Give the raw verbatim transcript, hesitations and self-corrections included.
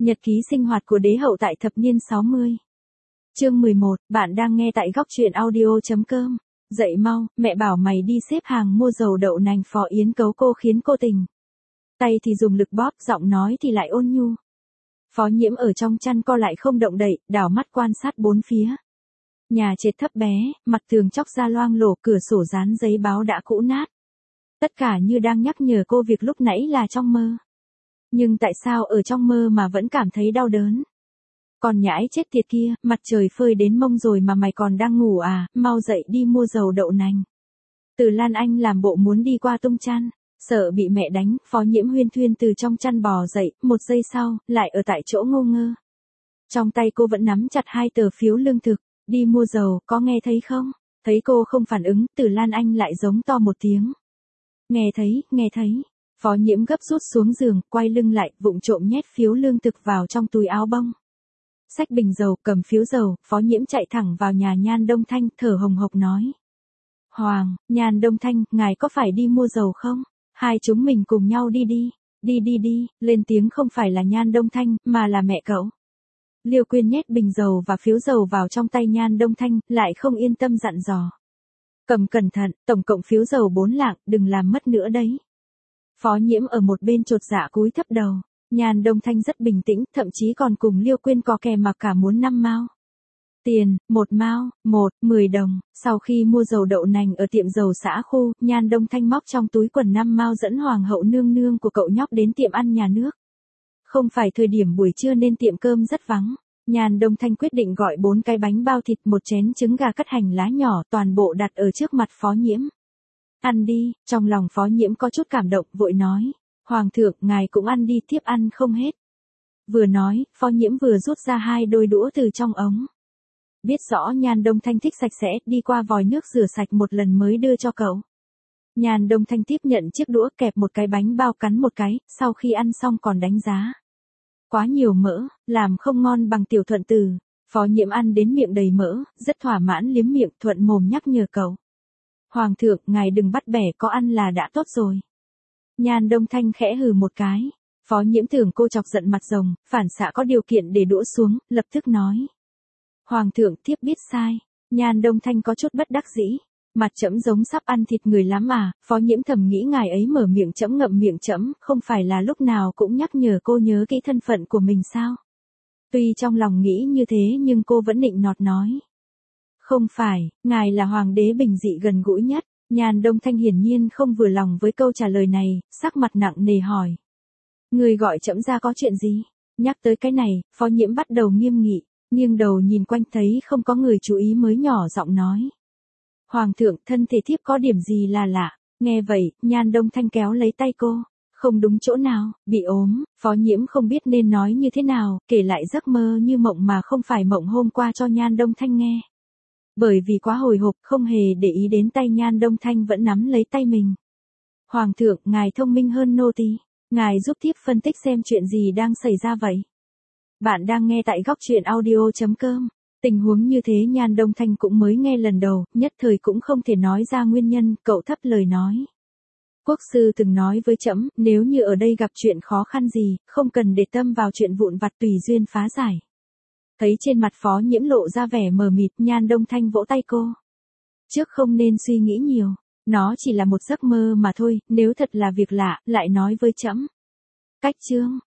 Nhật ký sinh hoạt của đế hậu tại thập niên sáu mươi. Chương mười một, bạn đang nghe tại góc truyện audio chấm com. Dậy mau, mẹ bảo mày đi xếp hàng mua dầu đậu nành. Phó Yến cấu cô khiến cô tỉnh. Tay thì dùng lực bóp, giọng nói thì lại ôn nhu. Phó Nhiễm ở trong chăn co lại không động đậy, đảo mắt quan sát bốn phía. Nhà trệt thấp bé, mặt tường chóc ra loang lổ, cửa sổ dán giấy báo đã cũ nát. Tất cả như đang nhắc nhở cô việc lúc nãy là trong mơ. Nhưng tại sao ở trong mơ mà vẫn cảm thấy đau đớn? Còn nhãi chết tiệt kia, mặt trời phơi đến mông rồi mà mày còn đang ngủ à, mau dậy đi mua dầu đậu nành. Từ Lan Anh làm bộ muốn đi qua tung chăn, sợ bị mẹ đánh, Phó Nhiễm huyên thuyên từ trong chăn bò dậy, một giây sau, lại ở tại chỗ ngô ngơ. Trong tay cô vẫn nắm chặt hai tờ phiếu lương thực, đi mua dầu, có nghe thấy không? Thấy cô không phản ứng, Từ Lan Anh lại giống to một tiếng. Nghe thấy, nghe thấy. Phó Nhiễm gấp rút xuống giường, quay lưng lại, vụng trộm nhét phiếu lương thực vào trong túi áo bông. Xách bình dầu, cầm phiếu dầu, Phó Nhiễm chạy thẳng vào nhà Nhan Đông Thanh, thở hồng hộc nói. Hoàng, Nhan Đông Thanh, ngài có phải đi mua dầu không? Hai chúng mình cùng nhau đi đi, đi đi đi, lên tiếng không phải là Nhan Đông Thanh, mà là mẹ cậu. Liêu Quyên nhét bình dầu và phiếu dầu vào trong tay Nhan Đông Thanh, lại không yên tâm dặn dò. Cầm cẩn thận, tổng cộng phiếu dầu bốn lạng, đừng làm mất nữa đấy. Phó Nhiễm ở một bên chột dạ cúi thấp đầu, Nhan Đông Thanh rất bình tĩnh, thậm chí còn cùng Liêu Quyên có kè mà cả muốn năm mao. Tiền, một mao, một, mười đồng, sau khi mua dầu đậu nành ở tiệm dầu xã khu, Nhan Đông Thanh móc trong túi quần năm mao dẫn hoàng hậu nương nương của cậu nhóc đến tiệm ăn nhà nước. Không phải thời điểm buổi trưa nên tiệm cơm rất vắng, Nhan Đông Thanh quyết định gọi bốn cái bánh bao thịt, một chén trứng gà cắt hành lá nhỏ, toàn bộ đặt ở trước mặt Phó Nhiễm. Ăn đi, trong lòng Phó Nhiễm có chút cảm động, vội nói, Hoàng thượng, ngài cũng ăn đi, tiếp ăn không hết. Vừa nói, Phó Nhiễm vừa rút ra hai đôi đũa từ trong ống. Biết rõ Nhan Đông Thanh thích sạch sẽ, đi qua vòi nước rửa sạch một lần mới đưa cho cậu. Nhan Đông Thanh tiếp nhận chiếc đũa, kẹp một cái bánh bao cắn một cái, sau khi ăn xong còn đánh giá. Quá nhiều mỡ, làm không ngon bằng Tiểu Thuận Tử. Phó Nhiễm ăn đến miệng đầy mỡ, rất thỏa mãn liếm miệng, thuận mồm nhắc nhở cậu. Hoàng thượng, ngài đừng bắt bẻ, có ăn là đã tốt rồi. Nhan Đông Thanh khẽ hừ một cái. Phó Nhiễm tưởng cô chọc giận mặt rồng, phản xạ có điều kiện để đũa xuống, lập tức nói. Hoàng thượng, thiếp biết sai. Nhan Đông Thanh có chút bất đắc dĩ. Mặt trẫm giống sắp ăn thịt người lắm à, Phó Nhiễm thầm nghĩ ngài ấy mở miệng trẫm ngậm miệng trẫm, không phải là lúc nào cũng nhắc nhở cô nhớ kỹ thân phận của mình sao? Tuy trong lòng nghĩ như thế nhưng cô vẫn nịnh nọt nói. Không phải, ngài là hoàng đế bình dị gần gũi nhất. Nhan Đông Thanh hiển nhiên không vừa lòng với câu trả lời này, sắc mặt nặng nề hỏi. Người gọi trẫm ra có chuyện gì? Nhắc tới cái này, Phó Nhiễm bắt đầu nghiêm nghị, nghiêng đầu nhìn quanh thấy không có người chú ý mới nhỏ giọng nói. Hoàng thượng, thân thể thiếp có điểm gì là lạ? Nghe vậy, Nhan Đông Thanh kéo lấy tay cô. Không đúng chỗ nào, bị ốm. Phó Nhiễm không biết nên nói như thế nào, kể lại giấc mơ như mộng mà không phải mộng hôm qua cho Nhan Đông Thanh nghe. Bởi vì quá hồi hộp, không hề để ý đến tay Nhan Đông Thanh vẫn nắm lấy tay mình. Hoàng thượng, ngài thông minh hơn nô tỳ, ngài giúp thiếp phân tích xem chuyện gì đang xảy ra vậy. Bạn đang nghe tại góc truyện audio chấm com. Tình huống như thế Nhan Đông Thanh cũng mới nghe lần đầu, nhất thời cũng không thể nói ra nguyên nhân, cậu thấp lời nói. Quốc sư từng nói với trẫm, nếu như ở đây gặp chuyện khó khăn gì, không cần để tâm vào chuyện vụn vặt, tùy duyên phá giải. Thấy trên mặt Phó Nhiễm lộ ra vẻ mờ mịt, Nhan Đông Thanh vỗ tay cô. Trước không nên suy nghĩ nhiều, nó chỉ là một giấc mơ mà thôi, nếu thật là việc lạ, lại nói với trẫm. Cách chương.